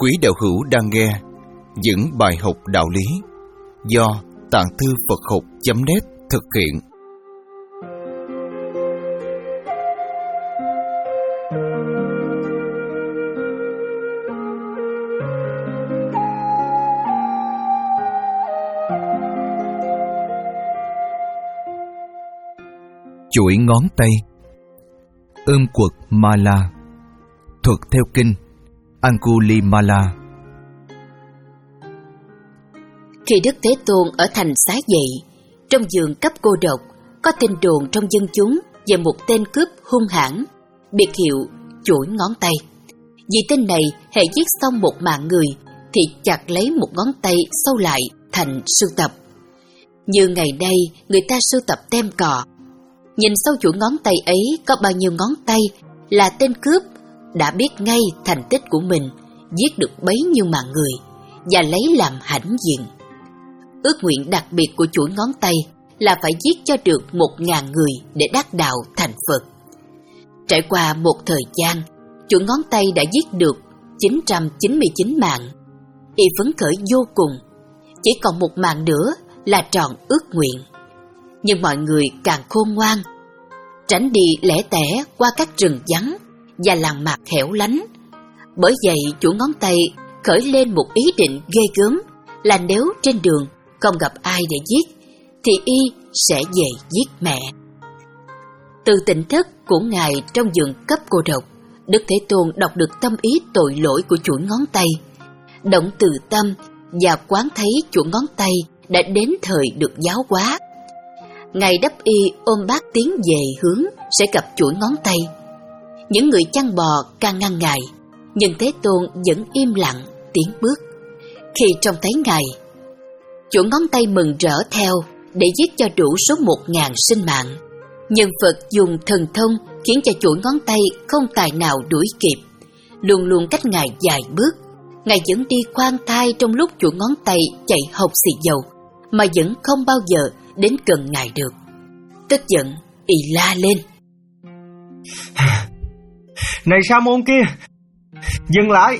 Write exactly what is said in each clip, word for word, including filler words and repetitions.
Quý đạo hữu đang nghe những bài học đạo lý do Tạng Thư Phật Học chấm net thực hiện. Chuỗi ngón tay. Ươm quật Mala. Thuật theo kinh Angulimala. Khi Đức Thế Tôn ở thành Xá Vệ, trong giường cấp cô độc, có tin đồn trong dân chúng về một tên cướp hung hãn, biệt hiệu chuỗi ngón tay. Vì tên này hễ giết xong một mạng người thì chặt lấy một ngón tay sâu lại thành sưu tập. Như ngày nay người ta sưu tập tem cọ. Nhìn sâu chuỗi ngón tay ấy có bao nhiêu ngón tay là tên cướp đã biết ngay thành tích của mình giết được bấy nhiêu mạng người và lấy làm hãnh diện. Ước nguyện đặc biệt của chuỗi ngón tay là phải giết cho được một ngàn người để đắc đạo thành Phật. Trải qua một thời gian, chuỗi ngón tay đã giết được chín trăm chín mươi chín mạng. Y phấn khởi vô cùng, chỉ còn một mạng nữa là tròn ước nguyện. Nhưng mọi người càng khôn ngoan, tránh đi lẻ tẻ qua các rừng vắng và làng mạc hẻo lánh. Bởi vậy chuỗi ngón tay khởi lên một ý định ghê gớm là nếu trên đường không gặp ai để giết thì y sẽ về giết mẹ. Từ tỉnh thức của Ngài trong giường cấp cô độc, Đức Thế Tôn đọc được tâm ý tội lỗi của chuỗi ngón tay, động từ tâm và quán thấy chuỗi ngón tay đã đến thời được giáo hóa. Ngài đắp y ôm bát tiến về hướng sẽ gặp chuỗi ngón tay. Những người chăn bò can ngăn Ngài, nhưng Thế Tôn vẫn im lặng tiến bước. Khi trông thấy Ngài, chuỗi ngón tay mừng rỡ theo để giết cho đủ số một ngàn sinh mạng. Nhưng Phật dùng thần thông khiến cho chuỗi ngón tay không tài nào đuổi kịp, luôn luôn cách Ngài vài bước. Ngài vẫn đi khoan thai trong lúc chuỗi ngón tay chạy hộc xì dầu, mà vẫn không bao giờ đến gần Ngài được. Tức giận, y la lên: Này Sa môn kia, dừng lại!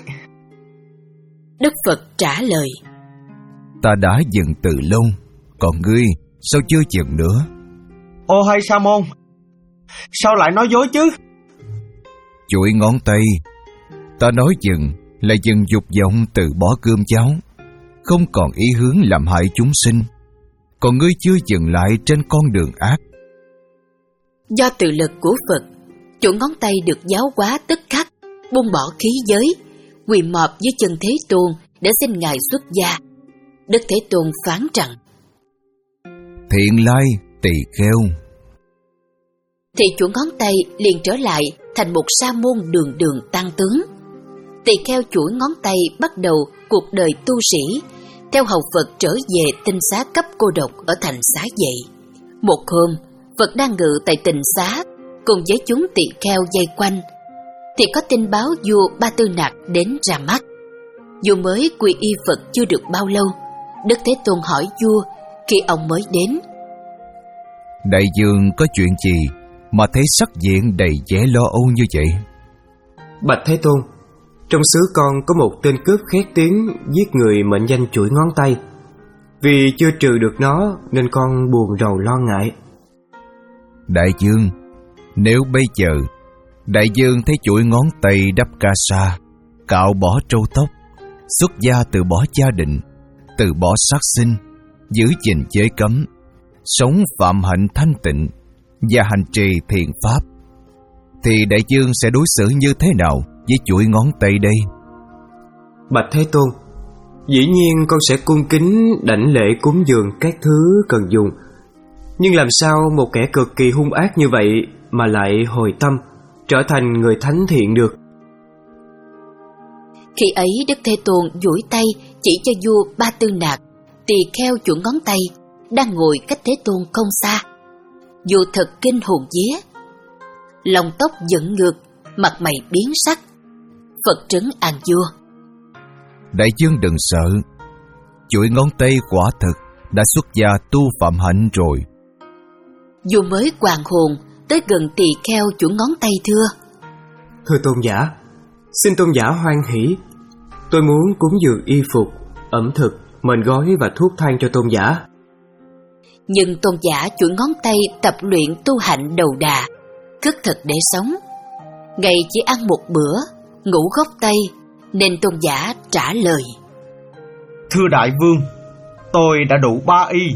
Đức Phật trả lời: Ta đã dừng từ lâu, còn ngươi sao chưa dừng nữa? Ô hay Sa môn, sao lại nói dối chứ? Chuỗi ngón tay, ta nói dừng là dừng dục vọng từ bỏ cơm cháo, không còn ý hướng làm hại chúng sinh. Còn ngươi chưa dừng lại trên con đường ác. Do từ lực của Phật, chuỗi ngón tay được giáo hóa tức khắc, buông bỏ khí giới, quỳ mọp dưới chân Thế Tôn để xin Ngài xuất gia. Đức Thế Tôn phán rằng: Thiện lai tỳ kheo. Thì chuỗi ngón tay liền trở lại thành một sa môn đường đường tăng tướng. Tỳ kheo chuỗi ngón tay bắt đầu cuộc đời tu sĩ, theo hầu Phật trở về tinh xá cấp cô độc ở thành Xá Vệ. Một hôm, Phật đang ngự tại tinh xá cùng với chúng tỳ kheo vây quanh, thì có tin báo vua Ba Tư Nặc đến ra mắt. Vua mới quy y Phật chưa được bao lâu, Đức Thế Tôn hỏi vua khi ông mới đến: Đại vương có chuyện gì mà thấy sắc diện đầy vẻ lo âu như vậy? Bạch Thế Tôn, trong xứ con có một tên cướp khét tiếng giết người mệnh danh chuỗi ngón tay. Vì chưa trừ được nó nên con buồn rầu lo ngại. Đại vương, nếu bây giờ đại vương thấy chuỗi ngón tay đắp ca sa, cạo bỏ trâu tóc, xuất gia từ bỏ gia đình, từ bỏ sát sinh, giữ gìn giới cấm, sống phạm hạnh thanh tịnh và hành trì thiện pháp, thì đại vương sẽ đối xử như thế nào với chuỗi ngón tay đây? Bạch Thế Tôn, dĩ nhiên con sẽ cung kính đảnh lễ cúng dường các thứ cần dùng. Nhưng làm sao một kẻ cực kỳ hung ác như vậy mà lại hồi tâm, trở thành người thánh thiện được? Khi ấy Đức Thế Tôn duỗi tay chỉ cho vua Ba Tư Nặc, tỳ kheo chuỗi ngón tay đang ngồi cách Thế Tôn không xa. Vua thật kinh hồn vía, lòng tóc dựng ngược, mặt mày biến sắc. Phật trấn an vua: Đại vương đừng sợ, chuỗi ngón tay quả thực đã xuất gia tu phạm hạnh rồi. Vua mới hoàn hồn tới gần tỳ kheo chuỗi ngón tay thưa: Thưa tôn giả, xin tôn giả hoan hỷ, Tôi muốn cúng dường y phục, ẩm thực, mền gói và thuốc thang cho tôn giả. Nhưng tôn giả chuỗi ngón tay tập luyện tu hạnh đầu đà, khất thực để sống. Ngày chỉ ăn một bữa, ngủ gốc tây, nên tôn giả trả lời: Thưa đại vương, tôi đã đủ ba y.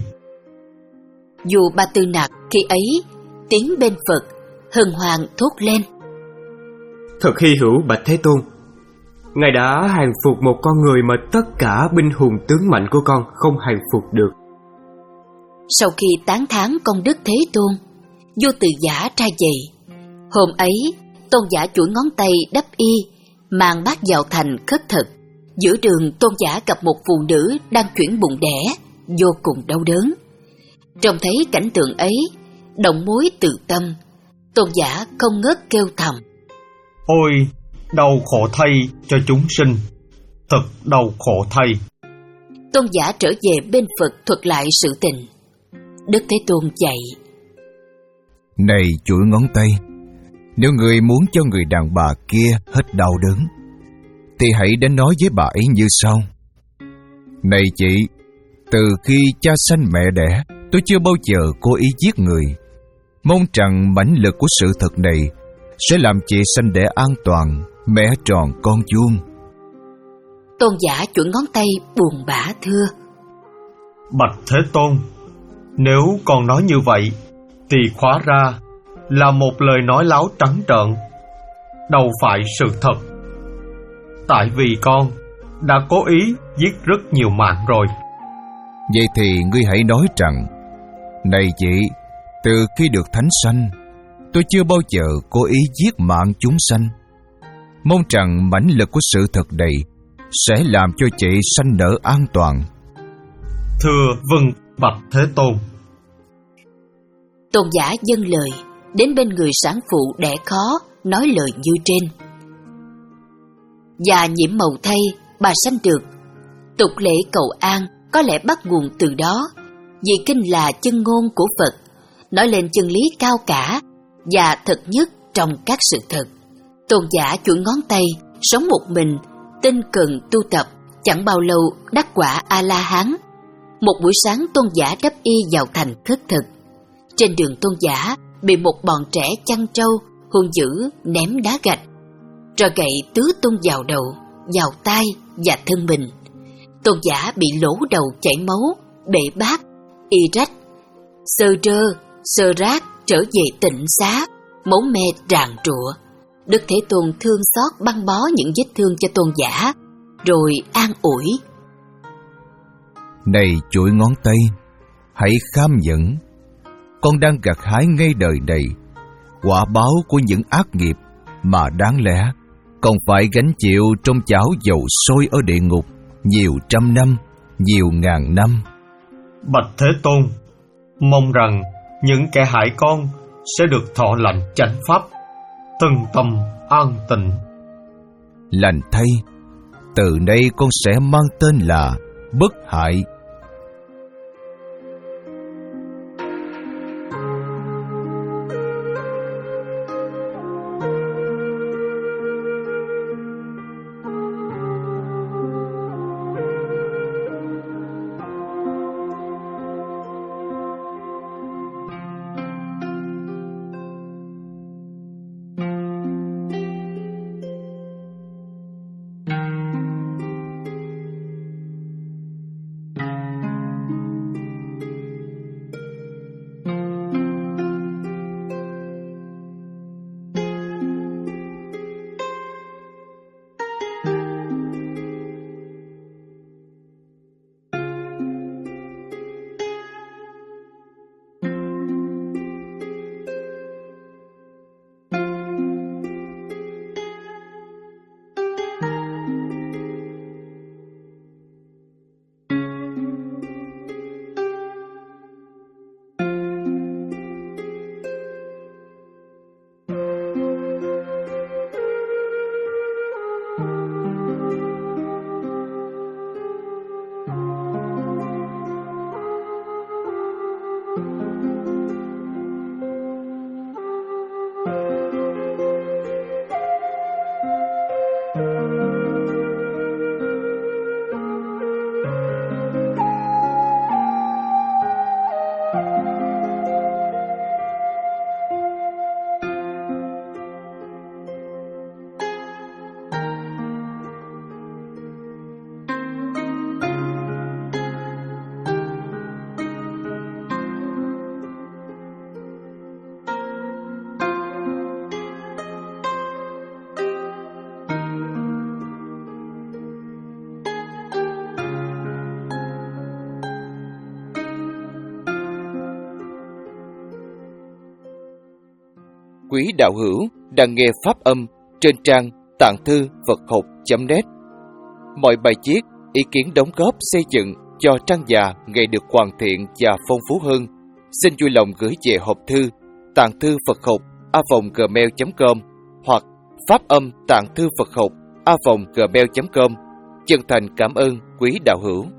Dù Ba Tư Nặc khi ấy tiến bên Phật, hân hoan thốt lên: Thật hy hữu bạch Thế Tôn, Ngài đã hàng phục một con người mà tất cả binh hùng tướng mạnh của con không hàng phục được. Sau khi tán thán công đức Thế Tôn, vua Từ Giả tra dậy. Hôm ấy, tôn giả chuỗi ngón tay đắp y, mang bát vào thành khất thực. Giữa đường, tôn giả gặp một phụ nữ đang chuyển bụng đẻ, vô cùng đau đớn. Trông thấy cảnh tượng ấy, động mối từ tâm, tôn giả không ngớt kêu thầm: Ôi, đau khổ thay cho chúng sinh, thật đau khổ thay. Tôn giả trở về bên Phật thuật lại sự tình. Đức Thế Tôn dạy: Này chuỗi ngón tay, nếu người muốn cho người đàn bà kia hết đau đớn, thì hãy đến nói với bà ấy như sau: Này chị, từ khi cha sanh mẹ đẻ, tôi chưa bao giờ cố ý giết người. Mong rằng mãnh lực của sự thật này sẽ làm chị sanh đẻ an toàn, mẹ tròn con vuông. Tôn giả chuỗi ngón tay buồn bã thưa: Bạch Thế Tôn, nếu con nói như vậy, thì khóa ra là một lời nói láo trắng trợn, đâu phải sự thật. Tại vì con đã cố ý giết rất nhiều mạng rồi. Vậy thì ngươi hãy nói rằng: Này chị, từ khi được thánh sanh, tôi chưa bao giờ cố ý giết mạng chúng sanh. Mong rằng mãnh lực của sự thật này sẽ làm cho chị sanh nở an toàn. Thưa vâng bạch Thế Tôn. Tôn giả dâng lời, đến bên người sản phụ đẻ khó, nói lời như trên: Và nhiễm màu thay, bà sanh được. Tục lễ cầu an có lẽ bắt nguồn từ đó, vì kinh là chân ngôn của Phật, nói lên chân lý cao cả và thật nhất trong các sự thật. Tôn giả chuỗi ngón tay, sống một mình, tinh cần tu tập, chẳng bao lâu đắc quả A-la-hán. Một buổi sáng tôn giả đắp y vào thành khất thực. Trên đường tôn giả bị một bọn trẻ chăn trâu hung dữ ném đá gạch, rồi gậy tứ tung vào đầu, vào tai và thân mình. Tôn giả bị lỗ đầu chảy máu, bể bát, y rách. Sơ rơ, sơ rác trở về tịnh xá, máu me tràn trụa. Đức Thế Tôn thương xót băng bó những vết thương cho tôn giả, rồi an ủi: Này chuỗi ngón tay, hãy kham nhẫn. Con đang gặt hái ngay đời này quả báo của những ác nghiệp mà đáng lẽ còn phải gánh chịu trong chảo dầu sôi ở địa ngục nhiều trăm năm, nhiều ngàn năm. Bạch Thế Tôn, mong rằng những kẻ hại con sẽ được thọ lành chánh pháp, thân tâm an tịnh. Lành thay, từ nay con sẽ mang tên là Bất Hại. quý đạo hữu đang nghe pháp âm trên trang tạng thư Phật học chấm net. Mọi bài viết, ý kiến đóng góp xây dựng cho trang già ngày được hoàn thiện và phong phú hơn, xin vui lòng gửi về hộp thư tạng thư Phật học a vòng gmail chấm com hoặc pháp âm tạng thư Phật học a vòng gmail chấm com. Chân thành cảm ơn quý đạo hữu.